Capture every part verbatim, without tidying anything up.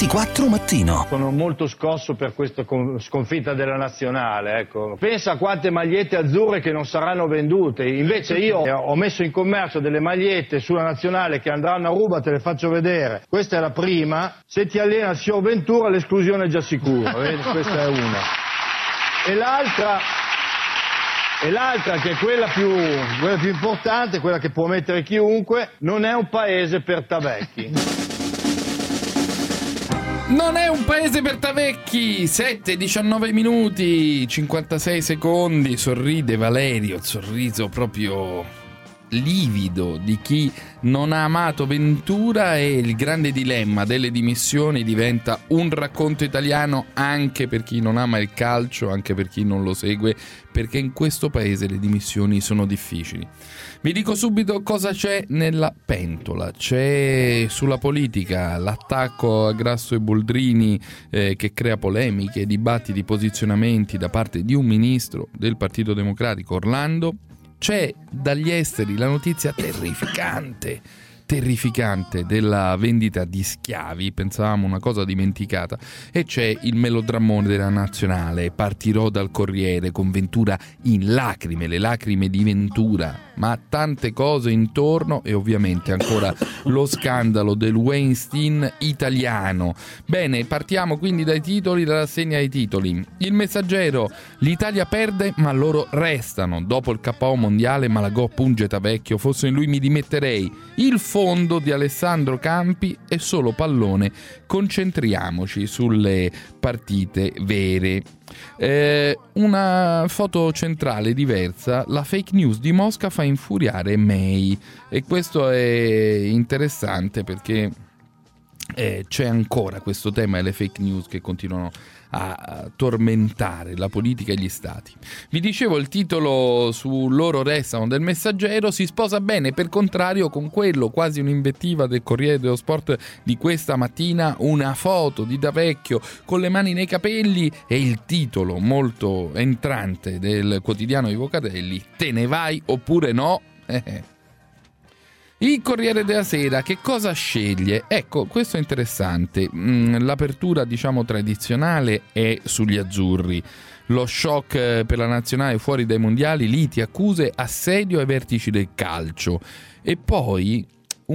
ventiquattro Mattino. Sono molto scosso per questa sconfitta della nazionale, ecco. Pensa a quante magliette azzurre che non saranno vendute, invece io ho messo in commercio delle magliette sulla nazionale che andranno a ruba, te le faccio vedere. Questa è la prima, se ti allena il signor Ventura l'esclusione è già sicura, vedi? Questa è una. E l'altra... E l'altra, che è quella più, quella più importante, quella che può mettere chiunque, non è un paese per tavecchi. Non è un paese per tavecchi. Sette, diciannove minuti, cinquantasei secondi. Sorride Valerio, il sorriso proprio livido di chi non ha amato Ventura, e il grande dilemma delle dimissioni diventa un racconto italiano anche per chi non ama il calcio, anche per chi non lo segue, perché in questo paese le dimissioni sono difficili. Vi dico subito cosa c'è nella pentola. C'è sulla politica l'attacco a Grasso e Boldrini eh, che crea polemiche, dibattiti, posizionamenti da parte di un ministro del Partito Democratico, Orlando. C'è dagli esteri la notizia terrificante, terrificante della vendita di schiavi, pensavamo una cosa dimenticata, e c'è il melodramone della nazionale. Partirò dal Corriere con Ventura in lacrime, le lacrime di Ventura, ma tante cose intorno, e ovviamente ancora lo scandalo del Weinstein italiano. Bene, partiamo quindi dai titoli, dalla rassegna ai titoli. Il Messaggero: l'Italia perde ma loro restano, dopo il K O mondiale Malagò punge Tavecchio, fosse in lui mi dimetterei. Il fondo di Alessandro Campi è solo pallone, concentriamoci sulle partite vere. Eh, una foto centrale diversa: la fake news di Mosca fa infuriare May, e questo è interessante perché eh, c'è ancora questo tema delle fake news che continuano a tormentare la politica e gli stati. Vi dicevo, il titolo su Loro restano del Messaggero si sposa bene per contrario con quello, quasi un'invettiva del Corriere dello Sport di questa mattina, una foto di Tavecchio con le mani nei capelli, e il titolo molto entrante del quotidiano di Vocatelli: te ne vai oppure no? Il Corriere della Sera che cosa sceglie? Ecco, questo è interessante. L'apertura, diciamo, tradizionale è sugli azzurri. Lo shock per la nazionale fuori dai mondiali, liti, accuse, assedio ai vertici del calcio. E poi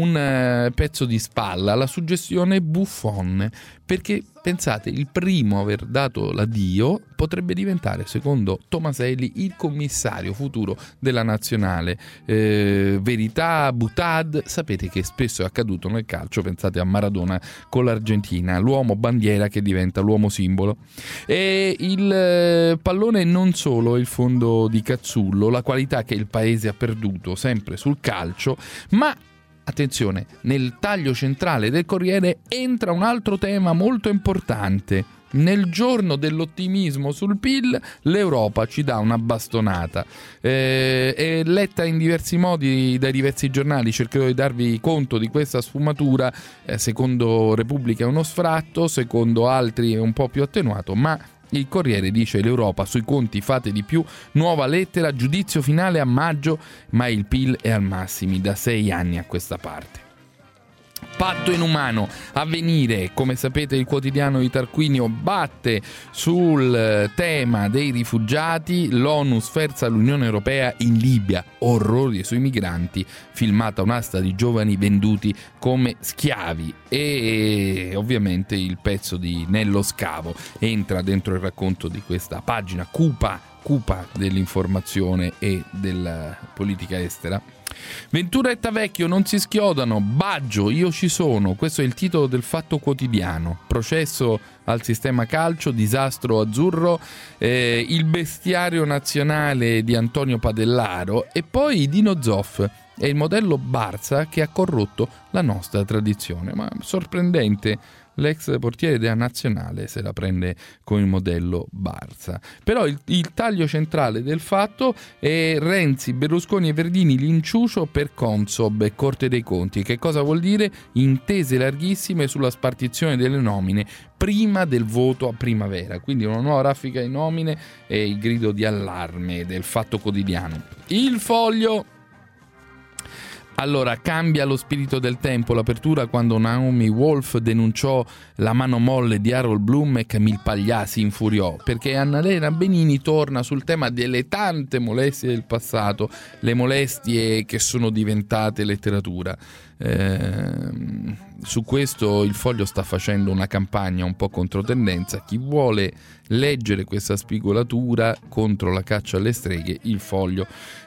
un pezzo di spalla, la suggestione Buffon, perché pensate, il primo a aver dato l'addio potrebbe diventare, secondo Tomaselli, il commissario futuro della nazionale. Eh, verità, butad, sapete che spesso è accaduto nel calcio, pensate a Maradona con l'Argentina, l'uomo bandiera che diventa l'uomo simbolo. E il pallone non solo il fondo di Cazzullo, la qualità che il paese ha perduto sempre sul calcio, ma attenzione, nel taglio centrale del Corriere entra un altro tema molto importante. Nel giorno dell'ottimismo sul P I L, l'Europa ci dà una bastonata. Eh, è letta in diversi modi dai diversi giornali, cercherò di darvi conto di questa sfumatura. Eh, secondo Repubblica è uno sfratto, secondo altri è un po' più attenuato, ma il Corriere dice: l'Europa sui conti fate di più, nuova lettera, giudizio finale a maggio, ma il P I L è al massimi da sei anni a questa parte. Patto inumano, Avvenire, come sapete il quotidiano di Tarquinio batte sul tema dei rifugiati, l'ONU sferza l'Unione Europea in Libia, orrori sui migranti, filmata un'asta di giovani venduti come schiavi, e ovviamente il pezzo di Nello Scavo entra dentro il racconto di questa pagina cupa, cupa dell'informazione e della politica estera. Ventura e Tavecchio non si schiodano, Baggio, io ci sono, questo è il titolo del Fatto Quotidiano. Processo al sistema calcio, disastro azzurro, eh, il bestiario nazionale di Antonio Padellaro, e poi Dino Zoff è il modello Barça che ha corrotto la nostra tradizione. Ma sorprendente, l'ex portiere della nazionale se la prende con il modello Barça. Però il, il taglio centrale del Fatto è Renzi, Berlusconi e Verdini l'inciucio per Consob e Corte dei Conti. Che cosa vuol dire? Intese larghissime sulla spartizione delle nomine prima del voto a primavera, quindi una nuova raffica di nomine e il grido di allarme del Fatto Quotidiano. Il Foglio: Allora, cambia lo spirito del tempo l'apertura quando Naomi Wolf denunciò la mano molle di Harold Bloom e Camille Paglia si infuriò, perché Annalena Benini torna sul tema delle tante molestie del passato, le molestie che sono diventate letteratura. Eh, su questo il Foglio sta facendo una campagna un po' controtendenza. Chi vuole leggere questa spigolatura contro la caccia alle streghe, il Foglio.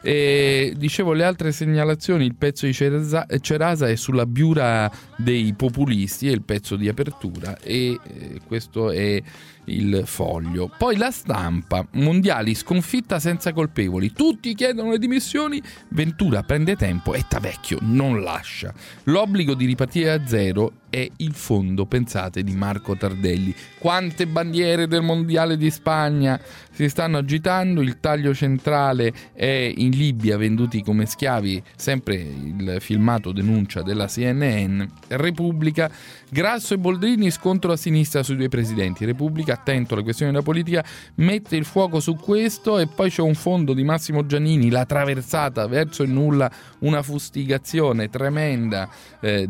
E dicevo, le altre segnalazioni, il pezzo di Cerasa, Cerasa è sulla biura dei populisti, è il pezzo di apertura, e eh, questo è il Foglio. Poi La Stampa, mondiali, sconfitta senza colpevoli, tutti chiedono le dimissioni, Ventura prende tempo e Tavecchio non lascia. L'obbligo di ripartire a zero è il fondo, pensate, di Marco Tardelli. Quante bandiere del mondiale di Spagna si stanno agitando, il taglio centrale è in Libia, venduti come schiavi, sempre il filmato denuncia della C N N. Repubblica, Grasso e Boldrini, scontro a sinistra sui due presidenti. Repubblica, attento alle questioni della politica, mette il fuoco su questo. E poi c'è un fondo di Massimo Giannini, la traversata verso il nulla, una fustigazione tremenda eh,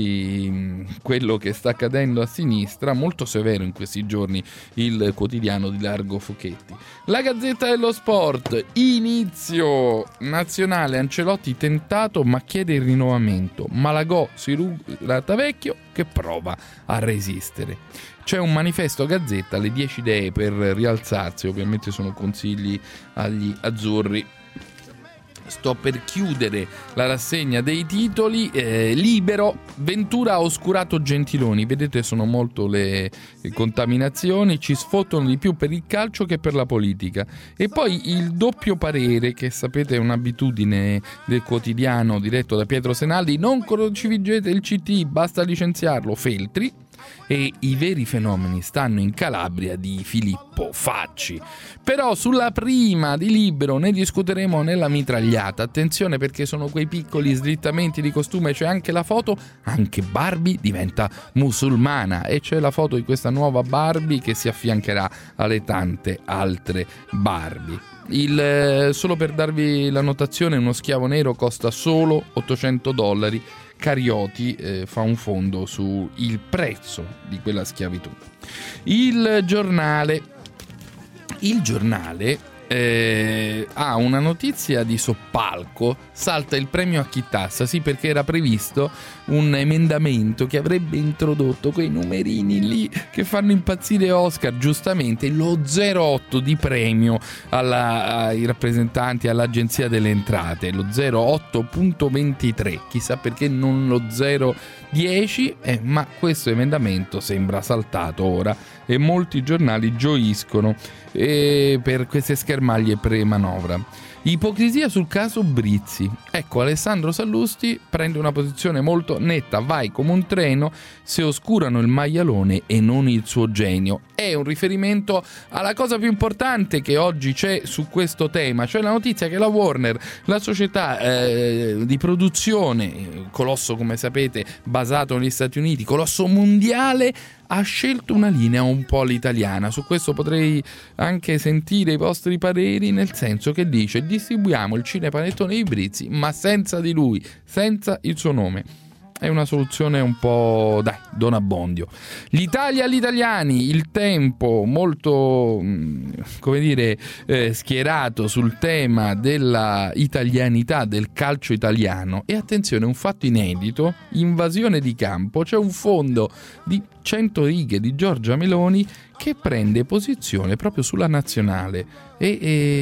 di quello che sta accadendo a sinistra, molto severo in questi giorni il quotidiano di Largo Fochetti. La Gazzetta dello Sport, inizio nazionale, Ancelotti tentato ma chiede il rinnovamento, Malagò si ruga Tavecchio che prova a resistere. C'è un manifesto a Gazzetta, le dieci idee per rialzarsi, ovviamente sono consigli agli azzurri. Sto per chiudere la rassegna dei titoli. eh, Libero, Ventura ha oscurato Gentiloni, vedete sono molto le contaminazioni, ci sfottono di più per il calcio che per la politica. E poi il doppio parere, che sapete è un'abitudine del quotidiano diretto da Pietro Senaldi, non crocifigete il C T, basta licenziarlo, Feltri. E i veri fenomeni stanno in Calabria, di Filippo Facci. Però sulla prima di Libero ne discuteremo nella mitragliata. Attenzione, perché sono quei piccoli slittamenti di costume, c'è anche la foto, anche Barbie diventa musulmana e c'è la foto di questa nuova Barbie che si affiancherà alle tante altre Barbie. Il, solo per darvi la notazione, uno schiavo nero costa solo ottocento dollari. Carioti eh, fa un fondo sul prezzo di quella schiavitù. Il giornale il giornale eh, ha una notizia di soppalco, salta il premio a chi tassa, sì, perché era previsto un emendamento che avrebbe introdotto quei numerini lì che fanno impazzire Oscar, giustamente lo zero virgola otto di premio alla, ai rappresentanti all'Agenzia delle Entrate, lo zero virgola otto punto ventitré, chissà perché non lo zero virgola dieci, eh, ma questo emendamento sembra saltato ora e molti giornali gioiscono eh, per queste schermaglie pre-manovra. Ipocrisia sul caso Brizzi. Ecco, Alessandro Sallusti prende una posizione molto netta, vai come un treno se oscurano il maialone e non il suo genio. È un riferimento alla cosa più importante che oggi c'è su questo tema, cioè la notizia che la Warner, la società eh, di produzione, colosso come sapete basato negli Stati Uniti, colosso mondiale, ha scelto una linea un po' all'italiana. Su questo potrei anche sentire i vostri pareri, nel senso che dice: distribuiamo il cinepanettone di Brizzi ma senza di lui, senza il suo nome. È una soluzione un po', dai, Don Abbondio. L'Italia agli italiani, Il Tempo molto, come dire, eh, schierato sul tema della italianità, del calcio italiano. E attenzione, un fatto inedito, invasione di campo, c'è un fondo di cento righe di Giorgia Meloni che prende posizione proprio sulla nazionale e,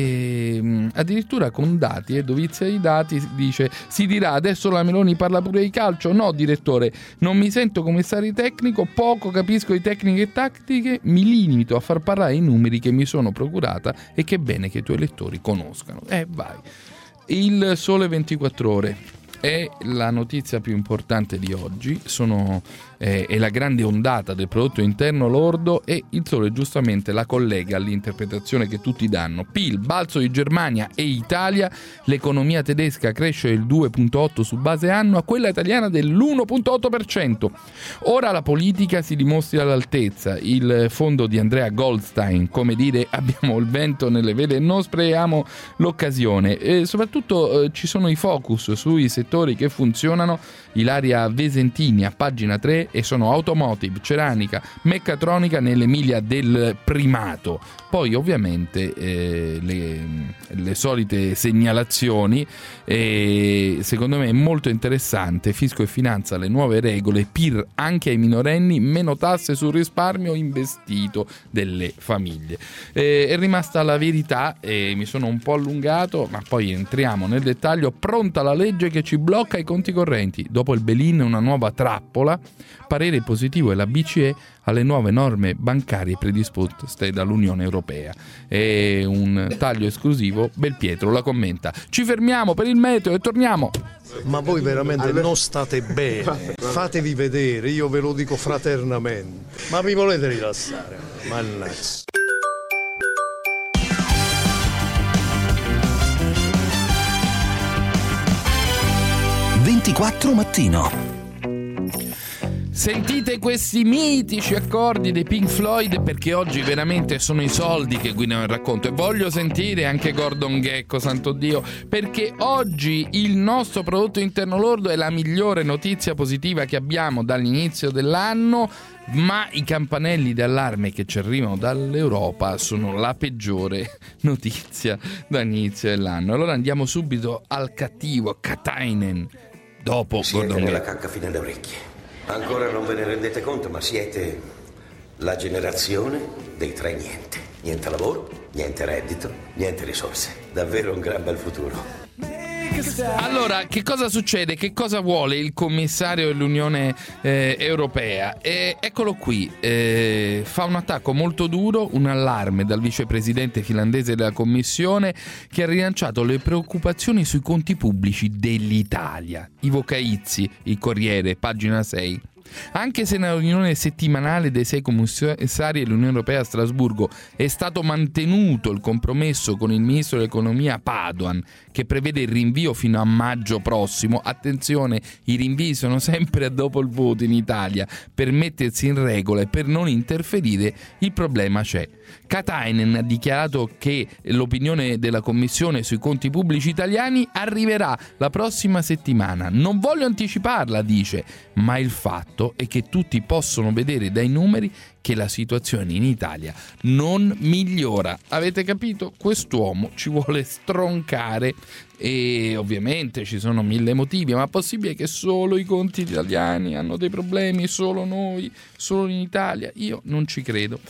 e addirittura con dati e dovizia di dati dice: si dirà adesso la Meloni parla pure di calcio? No direttore, non mi sento commissario tecnico, poco capisco di tecniche e tattiche, mi limito a far parlare i numeri che mi sono procurata e che è bene che i tuoi lettori conoscano. E eh, vai. Il Sole ventiquattro Ore è la notizia più importante di oggi, sono, eh, è la grande ondata del prodotto interno lordo e il Sole giustamente la collega all'interpretazione che tutti danno. P I L, balzo di Germania e Italia, l'economia tedesca cresce del due virgola otto su base annua, quella italiana dell'uno virgola otto per cento. Ora la politica si dimostri all'altezza, il fondo di Andrea Goldstein, come dire abbiamo il vento nelle vele e non sprechiamo l'occasione, e soprattutto eh, ci sono i focus sui settori settori che funzionano. Ilaria Vesentini a pagina tre, e sono automotive, ceramica, meccatronica nell'Emilia del Primato. Poi ovviamente eh, le, le solite segnalazioni, e secondo me è molto interessante: fisco e finanza, le nuove regole, P I R anche ai minorenni, meno tasse sul risparmio investito delle famiglie. Eh, è rimasta la verità, e mi sono un po' allungato, ma poi entriamo nel dettaglio. Pronta la legge che ci blocca i conti correnti, dopo il bail-in una nuova trappola, parere positivo e la B C E alle nuove norme bancarie predisposte dall'Unione Europea. È un taglio esclusivo, Belpietro la commenta. Ci fermiamo per il meteo e torniamo. Ma voi veramente non state bene, fatevi vedere, io ve lo dico fraternamente. Ma vi volete rilassare? Mannaggia. ventiquattro mattino. Sentite questi mitici accordi dei Pink Floyd, perché oggi veramente sono i soldi che guidano il racconto, e voglio sentire anche Gordon Gekko, santo Dio, perché oggi il nostro prodotto interno lordo è la migliore notizia positiva che abbiamo dall'inizio dell'anno, ma i campanelli d'allarme che ci arrivano dall'Europa sono la peggiore notizia dall'inizio dell'anno. Allora andiamo subito al cattivo, Katainen, dopo Siete Gordon nella Gekko. cacca fino alle orecchie. Ancora non ve ne rendete conto, ma siete la generazione dei tre niente. Niente lavoro, niente reddito, niente risorse. Davvero un gran bel futuro. Allora, che cosa succede? Che cosa vuole il commissario dell'Unione eh, Europea? Eh, eccolo qui, eh, fa un attacco molto duro, un allarme dal vicepresidente finlandese della Commissione, che ha rilanciato le preoccupazioni sui conti pubblici dell'Italia. Ivo Caizzi, il Corriere, pagina sei. Anche se nella riunione settimanale dei sei commissari dell'Unione Europea a Strasburgo è stato mantenuto il compromesso con il ministro dell'economia Padoan, che prevede il rinvio fino a maggio prossimo, attenzione, i rinvii sono sempre a dopo il voto in Italia, per mettersi in regola e per non interferire, il problema c'è. Katainen ha dichiarato che l'opinione della Commissione sui conti pubblici italiani arriverà la prossima settimana. Non voglio anticiparla, dice, ma il fatto è che tutti possono vedere dai numeri che la situazione in Italia non migliora. Avete capito? Quest'uomo ci vuole stroncare, e ovviamente ci sono mille motivi, ma è possibile che solo i conti italiani hanno dei problemi, solo noi, solo in Italia? Io non ci credo.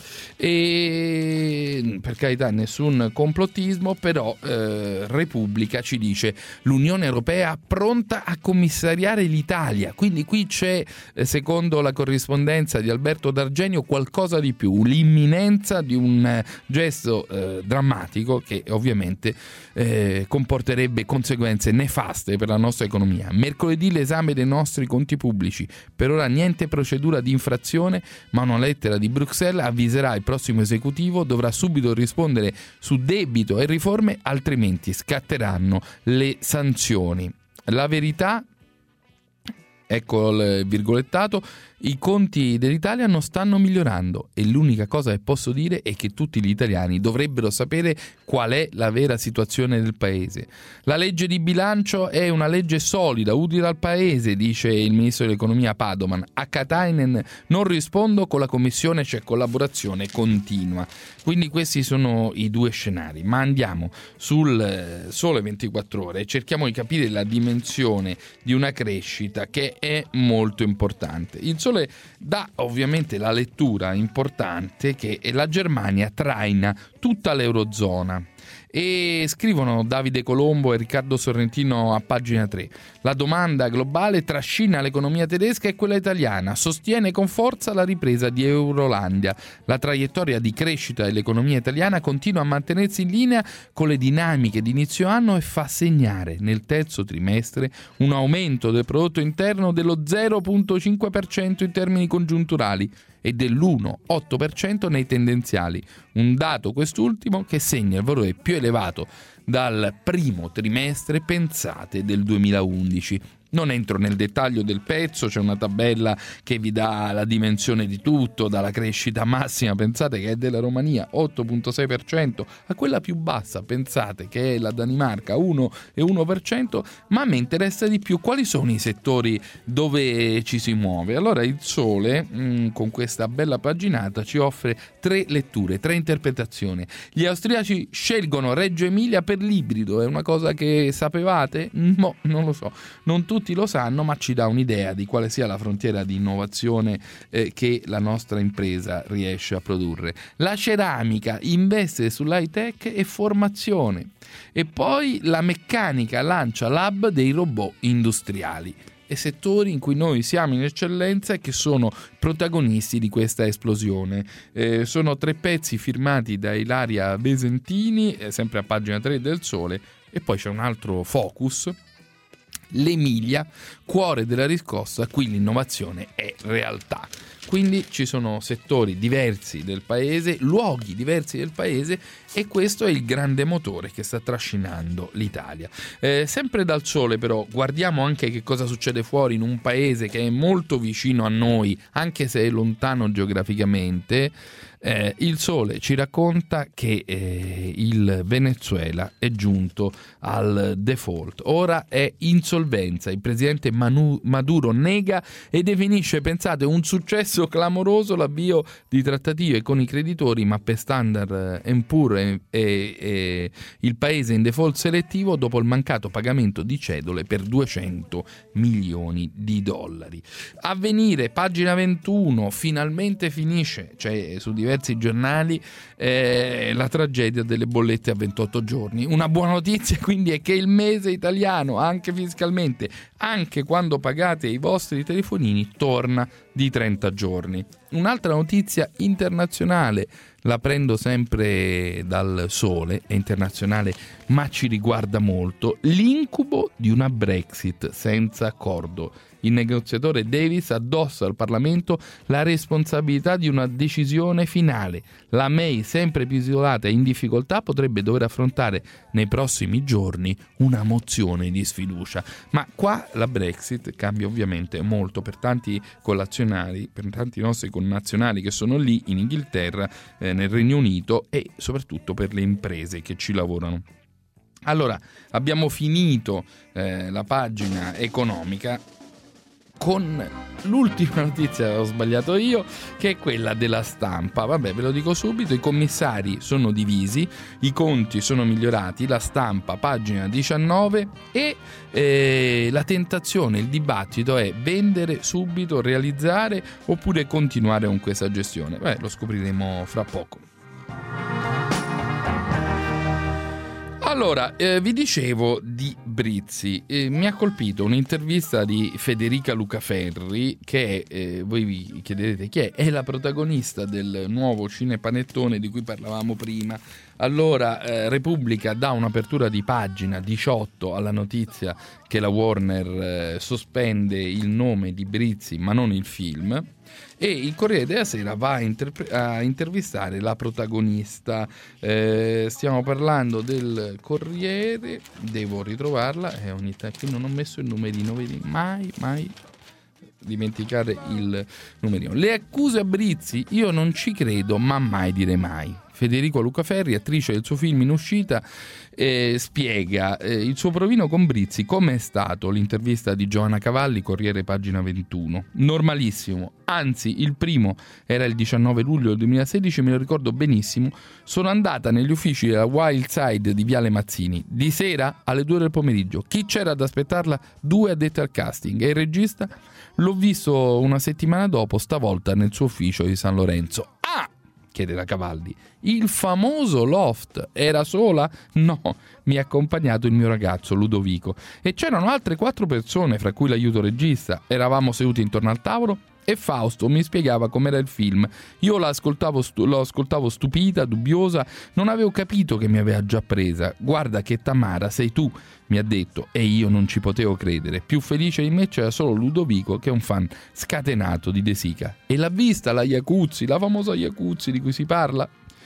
E per carità, nessun complottismo, però eh, Repubblica ci dice: l'Unione Europea pronta a commissariare l'Italia. Quindi qui c'è, eh, secondo la corrispondenza di Alberto D'Argenio, qualcosa di più, l'imminenza di un eh, gesto eh, drammatico che ovviamente eh, comporterebbe conseguenze nefaste per la nostra economia. Mercoledì l'esame dei nostri conti pubblici. Per ora niente procedura di infrazione, ma una lettera di Bruxelles avviserà il prossimo esecutivo, dovrà subito rispondere su debito e riforme, altrimenti scatteranno le sanzioni. La verità, ecco il virgolettato, i conti dell'Italia non stanno migliorando, e l'unica cosa che posso dire è che tutti gli italiani dovrebbero sapere qual è la vera situazione del paese. La legge di bilancio è una legge solida, utile al paese, dice il ministro dell'economia Padoan. A Katainen non rispondo, con la commissione c'è collaborazione continua. Quindi questi sono i due scenari, ma andiamo sul Sole ventiquattro Ore e cerchiamo di capire la dimensione di una crescita che è molto importante. Il Sole dà ovviamente la lettura importante che la Germania traina tutta l'Eurozona. E scrivono Davide Colombo e Riccardo Sorrentino a pagina tre. La domanda globale trascina l'economia tedesca e quella italiana, sostiene con forza la ripresa di Eurolandia. La traiettoria di crescita dell'economia italiana continua a mantenersi in linea con le dinamiche di inizio anno e fa segnare nel terzo trimestre un aumento del prodotto interno dello zero virgola cinque per cento in termini congiunturali e dell'uno virgola otto per cento nei tendenziali, un dato quest'ultimo che segna il valore più elevato dal primo trimestre, pensate, del duemilaundici. Non entro nel dettaglio del pezzo, c'è una tabella che vi dà la dimensione di tutto, dalla crescita massima, pensate che è della Romania, otto virgola sei per cento, a quella più bassa, pensate che è la Danimarca, uno virgola uno per cento, ma a me interessa di più quali sono i settori dove ci si muove. Allora il Sole, mh, con questa bella paginata, ci offre tre letture, tre interpretazioni. Gli austriaci scelgono Reggio Emilia per l'ibrido, è una cosa che sapevate? No, non lo so, non tutti Tutti lo sanno, ma ci dà un'idea di quale sia la frontiera di innovazione eh, che la nostra impresa riesce a produrre. La ceramica investe sull'high tech e formazione, e poi la meccanica lancia l'hub dei robot industriali, e settori in cui noi siamo in eccellenza e che sono protagonisti di questa esplosione. Eh, sono tre pezzi firmati da Ilaria Besentini, eh, sempre a pagina tre del Sole, e poi c'è un altro focus. L'Emilia, cuore della riscossa, qui l'innovazione è realtà. Quindi ci sono settori diversi del paese, luoghi diversi del paese, e questo è il grande motore che sta trascinando l'Italia. Eh, sempre dal Sole però guardiamo anche che cosa succede fuori in un paese che è molto vicino a noi, anche se è lontano geograficamente. Eh, il Sole ci racconta che eh, il Venezuela è giunto al default, ora è insolvenza. Il presidente Manu- Maduro nega e definisce, pensate, un successo clamoroso l'avvio di trattative con i creditori, ma per Standard and Poor's e, e, e il paese in default selettivo dopo il mancato pagamento di cedole per duecento milioni di dollari. Avvenire, pagina ventuno, finalmente finisce, cioè su diversi giornali, eh, la tragedia delle bollette a ventotto giorni. Una buona notizia quindi è che il mese italiano, anche fiscalmente, anche quando pagate i vostri telefonini, torna di trenta giorni. Un'altra notizia internazionale, la prendo sempre dal Sole, è internazionale ma ci riguarda molto: l'incubo di una Brexit senza accordo. Il negoziatore Davis addossa al Parlamento la responsabilità di una decisione finale. La May, sempre più isolata e in difficoltà, potrebbe dover affrontare nei prossimi giorni una mozione di sfiducia. Ma qua la Brexit cambia ovviamente molto per tanti collazionari, per tanti nostri connazionali che sono lì in Inghilterra, eh, nel Regno Unito, e soprattutto per le imprese che ci lavorano. Allora, abbiamo finito eh, la pagina economica con l'ultima notizia, ho sbagliato io, che è quella della Stampa. Vabbè, ve lo dico subito: i commissari sono divisi, i conti sono migliorati, la Stampa, pagina diciannove, e eh, la tentazione, il dibattito è vendere subito, realizzare oppure continuare con questa gestione. Beh, lo scopriremo fra poco. Allora, eh, vi dicevo di Brizzi, eh, mi ha colpito un'intervista di Federica Lucaferri, che è, eh, voi vi chiederete chi è, è la protagonista del nuovo cinepanettone di cui parlavamo prima. Allora, eh, Repubblica dà un'apertura di pagina diciotto alla notizia che la Warner eh, sospende il nome di Brizzi ma non il film, e il Corriere della Sera va a, interp- a intervistare la protagonista. Eh, stiamo parlando del Corriere, devo ritrovarla, e ogni tanto qui non ho messo il numerino, vedi, mai, mai dimenticare il numerino. Le accuse a Brizzi, io non ci credo, ma mai dire mai. Federico Lucaferri, attrice del suo film in uscita, eh, spiega eh, il suo provino con Brizzi. Come è stato? L'intervista di Giovanna Cavalli, Corriere, pagina ventuno. Normalissimo, anzi il primo era il diciannove luglio del duemilasedici, me lo ricordo benissimo. Sono andata negli uffici della Wild Side di Viale Mazzini di sera alle due del pomeriggio. Chi c'era ad aspettarla? Due addetti al casting, e il regista l'ho visto una settimana dopo, stavolta nel suo ufficio di San Lorenzo. Ah! Chiede la Cavalli. Il famoso loft. Era sola? No, mi ha accompagnato il mio ragazzo Ludovico e c'erano altre quattro persone, fra cui l'aiuto regista. Eravamo seduti intorno al tavolo e Fausto mi spiegava com'era il film. Io lo ascoltavo, stu- lo ascoltavo stupita, dubbiosa, non avevo capito che mi aveva già presa. Guarda che Tamara sei tu, mi ha detto, e io non ci potevo credere. Più felice di me c'era solo Ludovico, che è un fan scatenato di De Sica. E l'ha vista la Iacuzzi, la famosa Iacuzzi di cui si parla?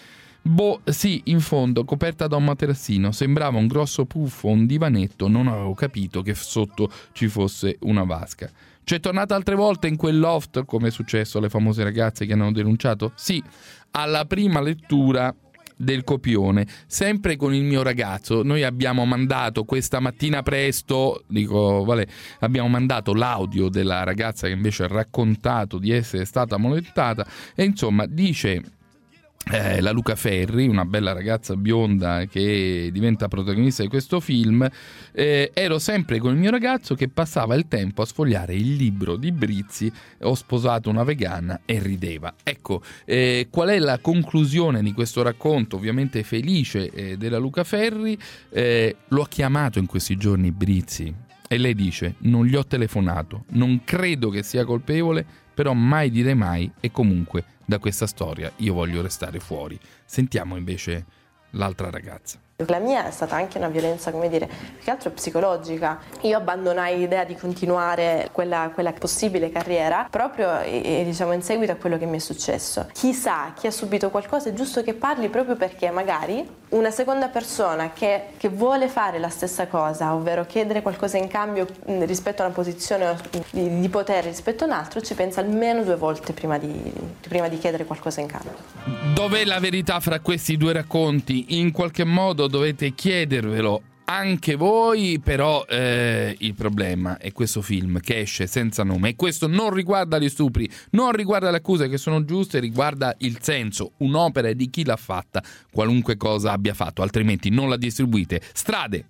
Boh, sì, in fondo, coperta da un materassino, sembrava un grosso puffo, un divanetto, non avevo capito che sotto ci fosse una vasca. C'è tornata altre volte in quel loft, come è successo alle famose ragazze che hanno denunciato? Sì, alla prima lettura del copione, sempre con il mio ragazzo. Noi abbiamo mandato questa mattina presto, dico, vale, abbiamo mandato l'audio della ragazza che invece ha raccontato di essere stata molestata e insomma dice... Eh, la Luca Ferri, una bella ragazza bionda che diventa protagonista di questo film, eh, ero sempre con il mio ragazzo che passava il tempo a sfogliare il libro di Brizzi, ho sposato una vegana e rideva. Ecco, eh, qual è la conclusione di questo racconto ovviamente felice eh, della Luca Ferri? Eh, l'ho chiamato in questi giorni Brizzi e lei dice: non gli ho telefonato, non credo che sia colpevole, però mai dire mai e comunque da questa storia io voglio restare fuori. Sentiamo invece l'altra ragazza. La mia è stata anche una violenza, come dire, più che altro psicologica. Io abbandonai l'idea di continuare quella, quella possibile carriera proprio e, diciamo in seguito a quello che mi è successo. Chissà, chi ha subito qualcosa è giusto che parli proprio perché magari una seconda persona che, che vuole fare la stessa cosa, ovvero chiedere qualcosa in cambio rispetto a una posizione di, di potere rispetto a un altro, ci pensa almeno due volte prima di, prima di chiedere qualcosa in cambio. Dov'è la verità fra questi due racconti? In qualche modo dovete chiedervelo anche voi, però eh, il problema è questo film che esce senza nome e questo non riguarda gli stupri, non riguarda le accuse che sono giuste, riguarda il senso, un'opera di chi l'ha fatta, qualunque cosa abbia fatto, altrimenti non la distribuite. Strade!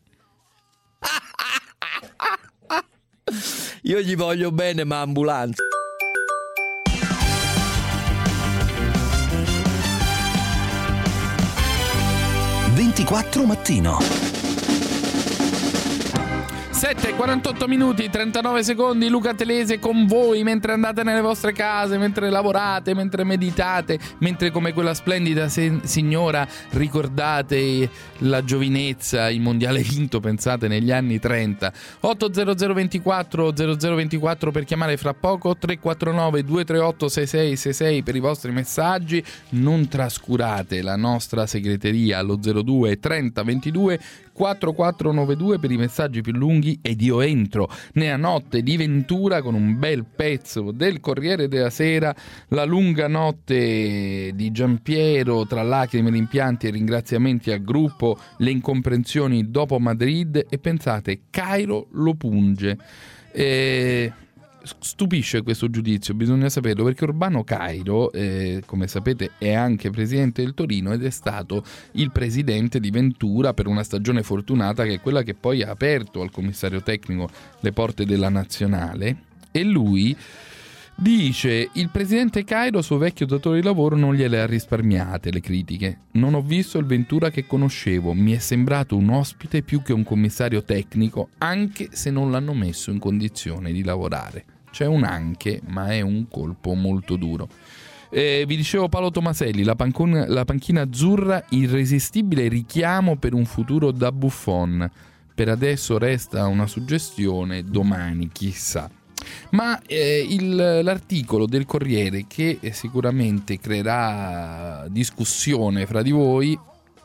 Io gli voglio bene, ma ambulanza. ventiquattro mattino. sette e quarantotto minuti, trentanove secondi, Luca Telese con voi mentre andate nelle vostre case, mentre lavorate, mentre meditate, mentre come quella splendida se- signora ricordate la giovinezza, il mondiale vinto, pensate, negli anni trenta. otto zero zero ventiquattro zero zero ventiquattro per chiamare fra poco, tre quattro nove due tre otto sei sei sei sei per i vostri messaggi. Non trascurate la nostra segreteria allo zero due trenta ventidue quarantaquattro novantadue per i messaggi più lunghi ed io entro nella notte di Ventura con un bel pezzo del Corriere della Sera, la lunga notte di Giampiero tra lacrime, rimpianti e ringraziamenti al gruppo, le incomprensioni dopo Madrid e pensate, Cairo lo punge. E... stupisce questo giudizio, bisogna saperlo, perché Urbano Cairo, eh, come sapete, è anche presidente del Torino ed è stato il presidente di Ventura per una stagione fortunata che è quella che poi ha aperto al commissario tecnico le porte della nazionale. E lui dice: il presidente Cairo, suo vecchio datore di lavoro, non gliele ha risparmiate le critiche. Non ho visto il Ventura che conoscevo, mi è sembrato un ospite più che un commissario tecnico, anche se non l'hanno messo in condizione di lavorare. C'è un anche, ma è un colpo molto duro. Eh, vi dicevo Paolo Tomaselli, la, pancon- la panchina azzurra, irresistibile richiamo per un futuro da Buffon. Per adesso resta una suggestione, domani chissà. Ma eh, il, l'articolo del Corriere, che sicuramente creerà discussione fra di voi,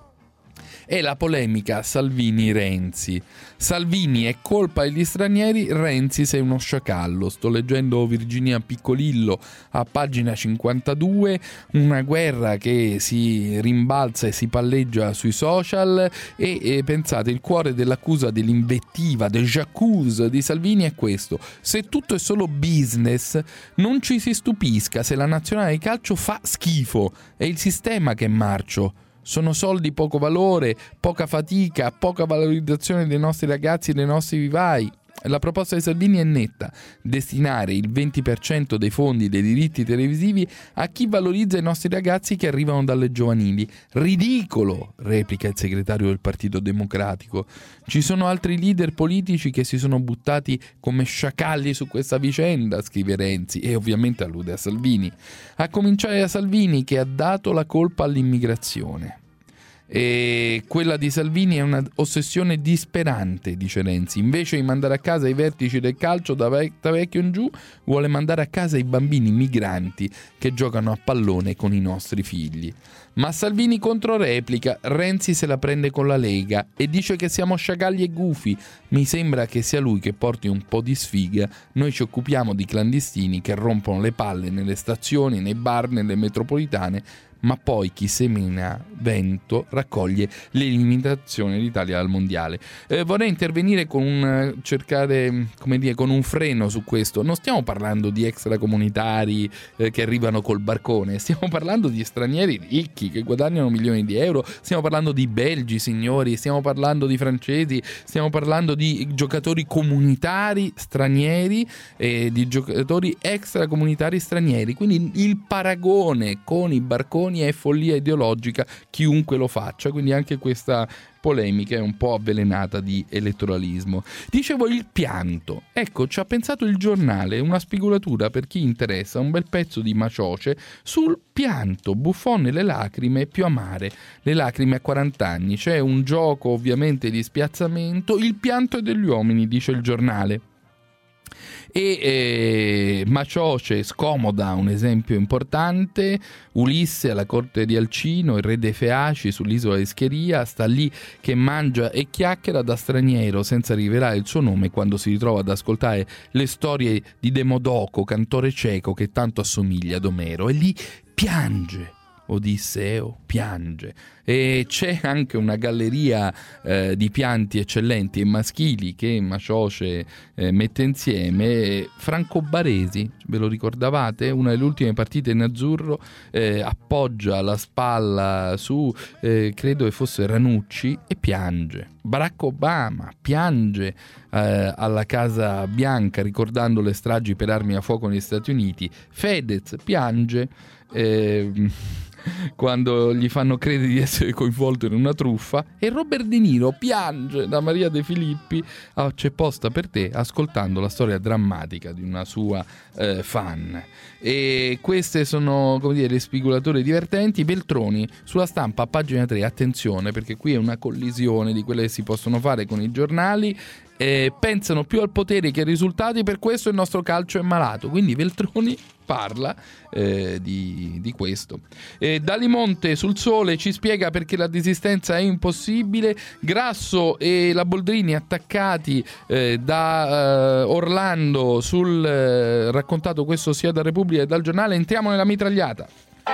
è la polemica Salvini-Renzi. Salvini è colpa degli stranieri, Renzi sei uno sciacallo. Sto leggendo Virginia Piccolillo a pagina cinquantadue, una guerra che si rimbalza e si palleggia sui social e, e pensate, il cuore dell'accusa, dell'invettiva, del j'accuse di Salvini è questo: se tutto è solo business non ci si stupisca se la nazionale di calcio fa schifo, è il sistema che è marcio. Sono soldi poco valore, poca fatica, poca valorizzazione dei nostri ragazzi e dei nostri vivai. La proposta di Salvini è netta: destinare il venti per cento dei fondi dei diritti televisivi a chi valorizza i nostri ragazzi che arrivano dalle giovanili. Ridicolo, replica il segretario del Partito Democratico. Ci sono altri leader politici che si sono buttati come sciacalli su questa vicenda, scrive Renzi, e ovviamente allude a Salvini. A cominciare da Salvini, che ha dato la colpa all'immigrazione. E quella di Salvini è una ossessione disperante, dice Renzi. Invece di mandare a casa i vertici del calcio da, vec- da vecchio in giù, vuole mandare a casa i bambini migranti che giocano a pallone con i nostri figli. Ma Salvini controreplica: Renzi se la prende con la Lega e dice che siamo sciacalli e gufi. Mi sembra che sia lui che porti un po' di sfiga. Noi ci occupiamo di clandestini che rompono le palle nelle stazioni, nei bar, nelle metropolitane, ma poi chi semina vento raccoglie l'eliminazione d'Italia dal mondiale. Eh, vorrei intervenire con un cercare, come dire, con un freno su questo. Non stiamo parlando di extracomunitari eh, che arrivano col barcone, stiamo parlando di stranieri ricchi che guadagnano milioni di euro, stiamo parlando di belgi, signori, stiamo parlando di francesi, stiamo parlando di giocatori comunitari stranieri e di giocatori extracomunitari stranieri. Quindi il paragone con i barconi è follia ideologica, chiunque lo faccia, quindi anche questa polemica è un po' avvelenata di elettoralismo. Dicevo il pianto, ecco, ci ha pensato Il Giornale, una spigolatura per chi interessa, un bel pezzo di Macioce sul pianto, Buffon e le lacrime più amare, le lacrime a quaranta anni, c'è un gioco ovviamente di spiazzamento, il pianto è degli uomini, dice Il Giornale. E eh, Macioce scomoda un esempio importante: Ulisse alla corte di Alcino, il re dei Feaci sull'isola di Scheria, sta lì che mangia e chiacchiera da straniero senza rivelare il suo nome quando si ritrova ad ascoltare le storie di Demodoco, cantore cieco che tanto assomiglia ad Omero, e lì piange. Odisseo piange. E c'è anche una galleria eh, di pianti eccellenti e maschili che Macioce eh, mette insieme. Franco Baresi, ve lo ricordavate? Una delle ultime partite in azzurro, eh, appoggia la spalla su, eh, credo che fosse Ranucci, e piange. Barack Obama piange eh, alla Casa Bianca ricordando le stragi per armi a fuoco negli Stati Uniti. Fedez piange eh, quando gli fanno credere di essere coinvolto in una truffa, e Robert De Niro piange da Maria De Filippi a C'è posta per te, ascoltando la storia drammatica di una sua eh, fan. E queste sono, come dire, le spigolature divertenti. Veltroni sulla Stampa a pagina tre, attenzione perché qui è una collisione di quelle che si possono fare con i giornali. Eh, pensano più al potere che ai risultati, per questo il nostro calcio è malato. Quindi Veltroni parla eh, di, di questo. Eh, Dalimonte sul Sole ci spiega perché la desistenza è impossibile. Grasso e la Boldrini attaccati eh, da eh, Orlando sul eh, raccontato questo sia da Repubblica che dal Giornale. Entriamo nella mitragliata.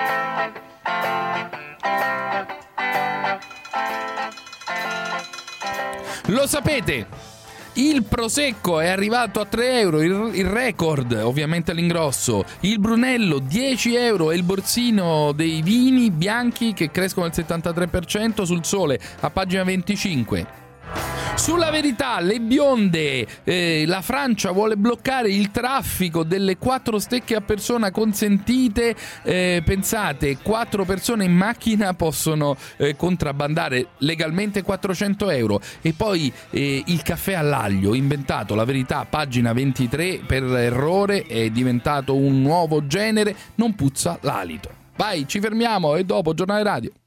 Lo sapete, il Prosecco è arrivato a tre euro, il, il record ovviamente all'ingrosso, il Brunello dieci euro e il borsino dei vini bianchi che crescono al settantatré per cento sul Sole a pagina venticinque. Sulla Verità, le bionde, eh, la Francia vuole bloccare il traffico delle quattro stecche a persona consentite. Eh, pensate, quattro persone in macchina possono eh, contrabbandare legalmente quattrocento euro. E poi eh, il caffè all'aglio, inventato, La Verità, pagina ventitré, per errore è diventato un nuovo genere, non puzza l'alito. Vai, ci fermiamo e dopo Giornale Radio.